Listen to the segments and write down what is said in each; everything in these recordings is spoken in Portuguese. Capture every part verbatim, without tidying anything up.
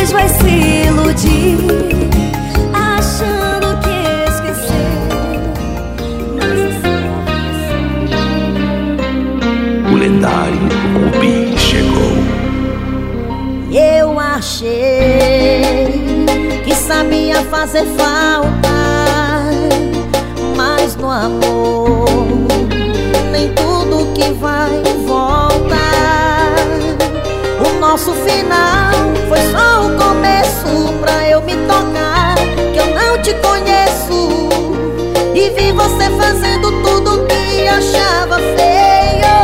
depois vai se iludir, achando que esqueceu. O lendário Rubi chegou. Eu achei que sabia fazer falta, mas no amor nem tudo que vai volta. O nosso final foi só o começo pra eu me tocar que eu não te conheço, e vi você fazendo tudo que achava feio.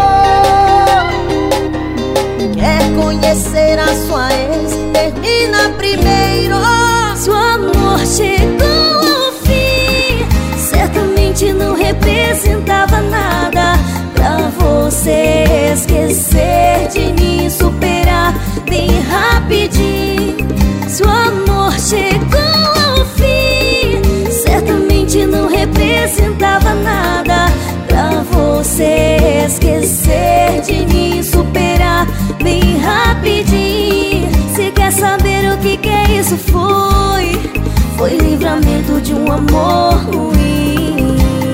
Quer conhecer a sua ex? Termina primeiro. Se o amor chegou ao fim, certamente não representava nada pra você esquecer de mim, superar bem rapidinho. Se o amor chegou ao fim, certamente não representava nada pra você esquecer de mim, superar bem rapidinho. Se quer saber o que que é isso, foi Foi livramento de um amor ruim.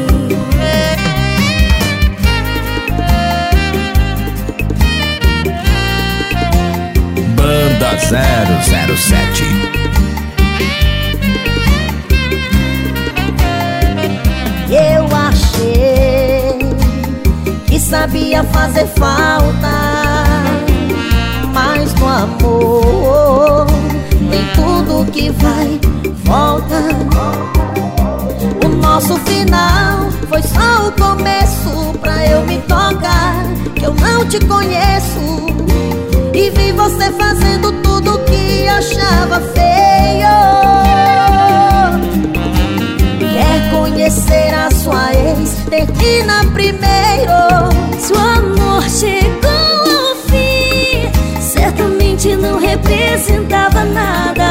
Banda zero zero sete. Eu achei que sabia fazer falta, mas no amor nem tudo que vai volta. O nosso final foi só o começo pra eu me tocar que eu não te conheço, e vi você fazendo tudo que achava feio. Quer conhecer a sua ex? Termina primeiro. Se o amor chegou ao fim, certamente não representava nada